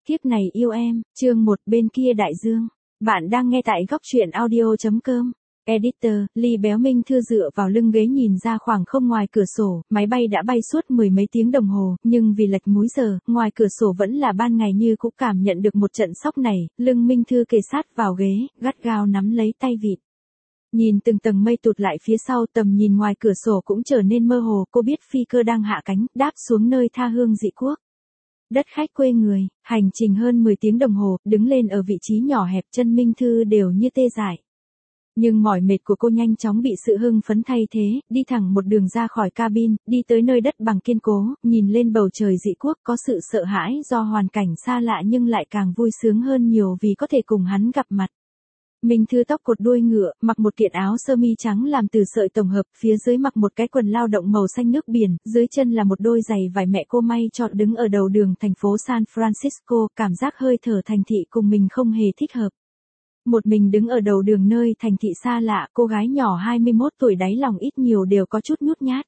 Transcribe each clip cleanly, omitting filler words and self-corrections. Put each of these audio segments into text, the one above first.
Kiếp này yêu em, chương 1 bên kia đại dương. Bạn đang nghe tại góc truyện audio.com. Editor, Ly Béo Minh Thư dựa vào lưng ghế nhìn ra khoảng không ngoài cửa sổ, máy bay đã bay suốt mười mấy tiếng đồng hồ, nhưng vì lệch múi giờ, ngoài cửa sổ vẫn là ban ngày như cũng cảm nhận được một trận sốc này, lưng Minh Thư kề sát vào ghế, gắt gao nắm lấy tay vịt. Nhìn từng tầng mây tụt lại phía sau, tầm nhìn ngoài cửa sổ cũng trở nên mơ hồ, cô biết phi cơ đang hạ cánh, đáp xuống nơi tha hương dị quốc. Đất khách quê người, hành trình hơn 10 tiếng đồng hồ, đứng lên ở vị trí nhỏ hẹp, chân Minh Thư đều như tê dại. Nhưng mỏi mệt của cô nhanh chóng bị sự hưng phấn thay thế, đi thẳng một đường ra khỏi cabin, đi tới nơi đất bằng kiên cố, nhìn lên bầu trời dị quốc, có sự sợ hãi do hoàn cảnh xa lạ nhưng lại càng vui sướng hơn nhiều vì có thể cùng hắn gặp mặt. Minh Thư tóc cột đuôi ngựa, mặc một kiện áo sơ mi trắng làm từ sợi tổng hợp, phía dưới mặc một cái quần lao động màu xanh nước biển, dưới chân là một đôi giày vải mẹ cô may cho, đứng ở đầu đường thành phố San Francisco, cảm giác hơi thở thành thị cùng mình không hề thích hợp. Một mình đứng ở đầu đường nơi thành thị xa lạ, cô gái nhỏ 21 tuổi đáy lòng ít nhiều đều có chút nhút nhát.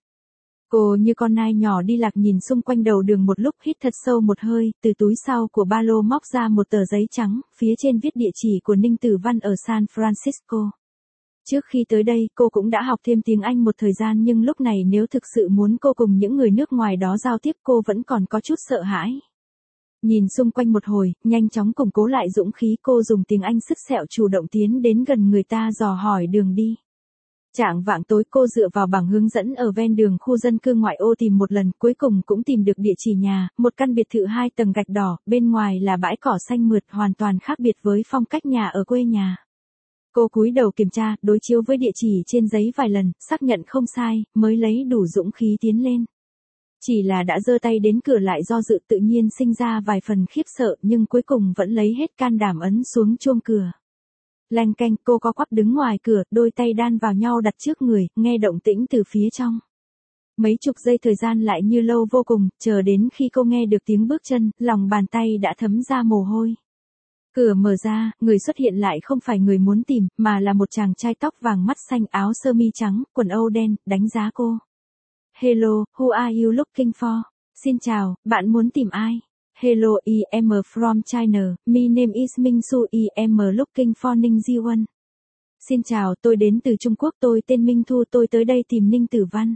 Cô như con nai nhỏ đi lạc nhìn xung quanh đầu đường một lúc, hít thật sâu một hơi, từ túi sau của ba lô móc ra một tờ giấy trắng, phía trên viết địa chỉ của Ninh Tử Văn ở San Francisco. Trước khi tới đây, cô cũng đã học thêm tiếng Anh một thời gian nhưng lúc này nếu thực sự muốn cô cùng những người nước ngoài đó giao tiếp cô vẫn còn có chút sợ hãi. Nhìn xung quanh một hồi, nhanh chóng củng cố lại dũng khí, cô dùng tiếng Anh sứt sẹo chủ động tiến đến gần người ta dò hỏi đường đi. Chạng vạng tối cô dựa vào bảng hướng dẫn ở ven đường khu dân cư ngoại ô tìm một lần, cuối cùng cũng tìm được địa chỉ nhà, một căn biệt thự 2 tầng gạch đỏ, bên ngoài là bãi cỏ xanh mượt, hoàn toàn khác biệt với phong cách nhà ở quê nhà. Cô cúi đầu kiểm tra, đối chiếu với địa chỉ trên giấy vài lần, xác nhận không sai, mới lấy đủ dũng khí tiến lên. Chỉ là đã giơ tay đến cửa lại do dự, tự nhiên sinh ra vài phần khiếp sợ nhưng cuối cùng vẫn lấy hết can đảm ấn xuống chuông cửa. Lanh canh, cô co quắp đứng ngoài cửa, đôi tay đan vào nhau đặt trước người, nghe động tĩnh từ phía trong. Mấy chục giây thời gian lại như lâu vô cùng, chờ đến khi cô nghe được tiếng bước chân, lòng bàn tay đã thấm ra mồ hôi. Cửa mở ra, người xuất hiện lại không phải người muốn tìm, mà là một chàng trai tóc vàng, mắt xanh, áo sơ mi trắng, quần âu đen, đánh giá cô. Hello, who are you looking for? Xin chào, bạn muốn tìm ai? Hello, I am from China, my name is Minh Su, I am looking for Ninh Di Won. Xin chào, tôi đến từ Trung Quốc, tôi tên Minh Thu, tôi tới đây tìm Ninh Tử Văn.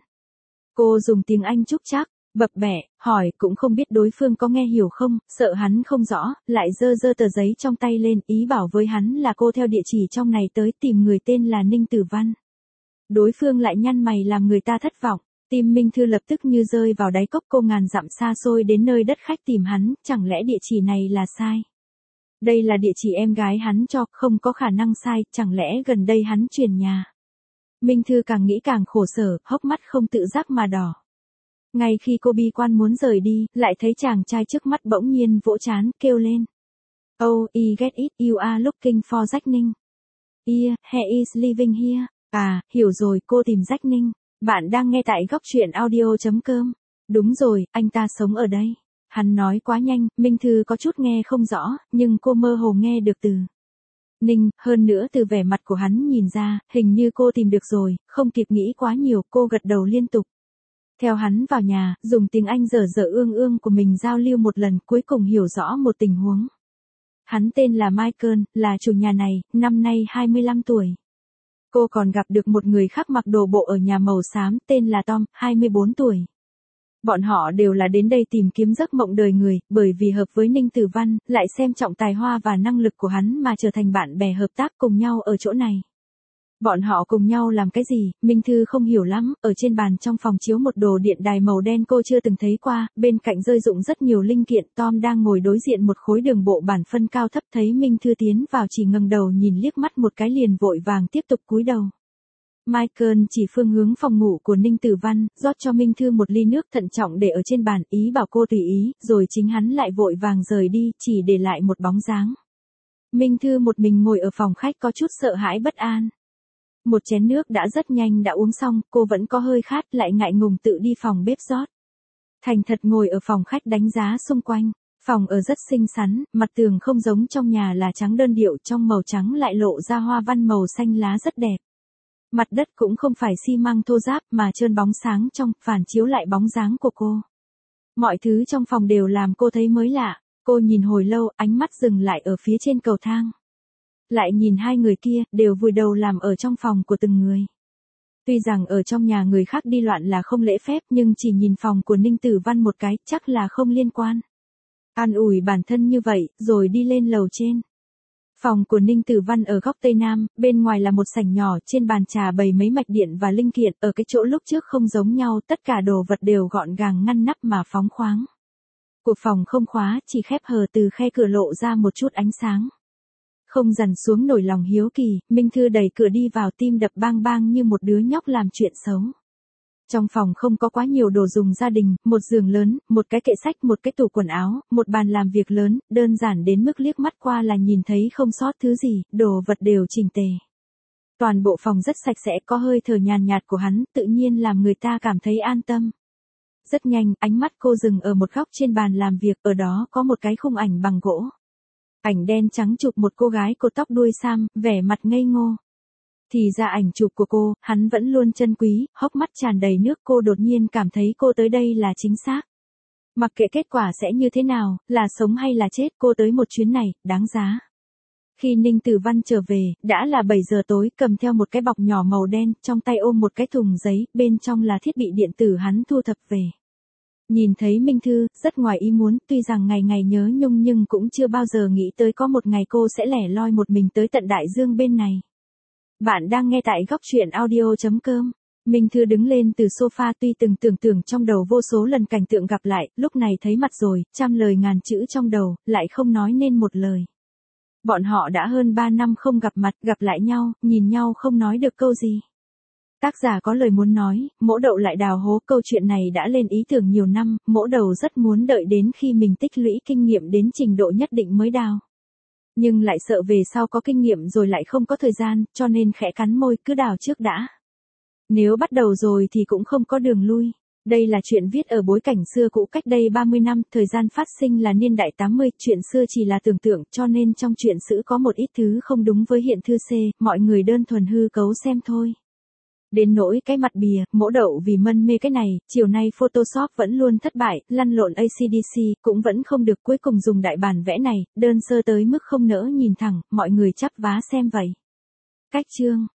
Cô dùng tiếng Anh trúc trác, bập bẹ, hỏi, cũng không biết đối phương có nghe hiểu không, sợ hắn không rõ, lại giơ tờ giấy trong tay lên, ý bảo với hắn là cô theo địa chỉ trong này tới tìm người tên là Ninh Tử Văn. Đối phương lại nhăn mày làm người ta thất vọng. Tim Minh Thư lập tức như rơi vào đáy cốc, cô ngàn dặm xa xôi đến nơi đất khách tìm hắn, chẳng lẽ địa chỉ này là sai? Đây là địa chỉ em gái hắn cho, không có khả năng sai, chẳng lẽ gần đây hắn chuyển nhà? Minh Thư càng nghĩ càng khổ sở, hốc mắt không tự giác mà đỏ. Ngay khi cô bi quan muốn rời đi, lại thấy chàng trai trước mắt bỗng nhiên vỗ trán, kêu lên. Oh, I get it, you are looking for Jack Ninh. Yeah, he is living here. À, hiểu rồi, cô tìm Jack Ninh. Bạn đang nghe tại góc truyện audio.com. Đúng rồi, anh ta sống ở đây. Hắn nói quá nhanh, Minh Thư có chút nghe không rõ, nhưng cô mơ hồ nghe được từ Ninh, hơn nữa từ vẻ mặt của hắn nhìn ra, hình như cô tìm được rồi, không kịp nghĩ quá nhiều, cô gật đầu liên tục. Theo hắn vào nhà, dùng tiếng Anh dở ương của mình giao lưu một lần, cuối cùng hiểu rõ một tình huống. Hắn tên là Michael, là chủ nhà này, năm nay 25 tuổi. Cô còn gặp được một người khác mặc đồ bộ ở nhà màu xám, tên là Tom, 24 tuổi. Bọn họ đều là đến đây tìm kiếm giấc mộng đời người, bởi vì hợp với Ninh Tử Văn, lại xem trọng tài hoa và năng lực của hắn mà trở thành bạn bè hợp tác cùng nhau ở chỗ này. Bọn họ cùng nhau làm cái gì, Minh Thư không hiểu lắm, ở trên bàn trong phòng chiếu một đồ điện đài màu đen cô chưa từng thấy qua, bên cạnh rơi rụng rất nhiều linh kiện, Tom đang ngồi đối diện một khối đường bộ bản phân cao thấp, thấy Minh Thư tiến vào chỉ ngẩng đầu nhìn liếc mắt một cái liền vội vàng tiếp tục cúi đầu. Michael chỉ phương hướng phòng ngủ của Ninh Tử Văn, rót cho Minh Thư một ly nước thận trọng để ở trên bàn, ý bảo cô tùy ý, rồi chính hắn lại vội vàng rời đi, chỉ để lại một bóng dáng. Minh Thư một mình ngồi ở phòng khách có chút sợ hãi bất an. Một chén nước đã rất nhanh đã uống xong, cô vẫn có hơi khát, lại ngại ngùng tự đi phòng bếp rót. Thành thật ngồi ở phòng khách đánh giá xung quanh. Phòng ở rất xinh xắn, mặt tường không giống trong nhà là trắng đơn điệu, trong màu trắng lại lộ ra hoa văn màu xanh lá rất đẹp. Mặt đất cũng không phải xi măng thô ráp mà trơn bóng sáng trong, phản chiếu lại bóng dáng của cô. Mọi thứ trong phòng đều làm cô thấy mới lạ. Cô nhìn hồi lâu, ánh mắt dừng lại ở phía trên cầu thang. Lại nhìn hai người kia, đều vùi đầu làm ở trong phòng của từng người. Tuy rằng ở trong nhà người khác đi loạn là không lễ phép, nhưng chỉ nhìn phòng của Ninh Tử Văn một cái, chắc là không liên quan. An ủi bản thân như vậy, rồi đi lên lầu trên. Phòng của Ninh Tử Văn ở góc Tây Nam, bên ngoài là một sảnh nhỏ, trên bàn trà bày mấy mạch điện và linh kiện, ở cái chỗ lúc trước không giống nhau, tất cả đồ vật đều gọn gàng ngăn nắp mà phóng khoáng. Của phòng không khóa, chỉ khép hờ từ khe cửa lộ ra một chút ánh sáng. Không dằn xuống nổi lòng hiếu kỳ, Minh Thư đẩy cửa đi vào, tim đập bang bang như một đứa nhóc làm chuyện xấu. Trong phòng không có quá nhiều đồ dùng gia đình, một giường lớn, một cái kệ sách, một cái tủ quần áo, một bàn làm việc lớn, đơn giản đến mức liếc mắt qua là nhìn thấy không sót thứ gì, đồ vật đều chỉnh tề. Toàn bộ phòng rất sạch sẽ, có hơi thở nhàn nhạt của hắn, tự nhiên làm người ta cảm thấy an tâm. Rất nhanh, ánh mắt cô dừng ở một góc trên bàn làm việc, ở đó có một cái khung ảnh bằng gỗ. Ảnh đen trắng chụp một cô gái cột tóc đuôi sam, vẻ mặt ngây ngô. Thì ra ảnh chụp của cô, hắn vẫn luôn trân quý, hốc mắt tràn đầy nước, cô đột nhiên cảm thấy cô tới đây là chính xác. Mặc kệ kết quả sẽ như thế nào, là sống hay là chết, cô tới một chuyến này, đáng giá. Khi Ninh Tử Văn trở về, đã là 7 giờ tối, cầm theo một cái bọc nhỏ màu đen, trong tay ôm một cái thùng giấy, bên trong là thiết bị điện tử hắn thu thập về. Nhìn thấy Minh Thư, rất ngoài ý muốn, tuy rằng ngày ngày nhớ nhung nhưng cũng chưa bao giờ nghĩ tới có một ngày cô sẽ lẻ loi một mình tới tận đại dương bên này. Bạn đang nghe tại góc truyện audio.com. Minh Thư đứng lên từ sofa, tuy từng tưởng tượng trong đầu vô số lần cảnh tượng gặp lại, lúc này thấy mặt rồi, trăm lời ngàn chữ trong đầu, lại không nói nên một lời. Bọn họ đã hơn 3 năm không gặp mặt, gặp lại nhau, nhìn nhau không nói được câu gì. Tác giả có lời muốn nói, Mỗ Đậu lại đào hố, câu chuyện này đã lên ý tưởng nhiều năm, Mỗ Đầu rất muốn đợi đến khi mình tích lũy kinh nghiệm đến trình độ nhất định mới đào. Nhưng lại sợ về sau có kinh nghiệm rồi lại không có thời gian, cho nên khẽ cắn môi, cứ đào trước đã. Nếu bắt đầu rồi thì cũng không có đường lui. Đây là chuyện viết ở bối cảnh xưa cũ cách đây 30 năm, thời gian phát sinh là niên đại 80, chuyện xưa chỉ là tưởng tượng, cho nên trong chuyện sử có một ít thứ không đúng với hiện thư C, mọi người đơn thuần hư cấu xem thôi. Đến nỗi cái mặt bìa, Mỗ Đậu vì mân mê cái này, chiều nay Photoshop vẫn luôn thất bại, lăn lộn AC/DC, cũng vẫn không được, cuối cùng dùng đại bản vẽ này, đơn sơ tới mức không nỡ nhìn thẳng, mọi người chắp vá xem vậy. Cách chương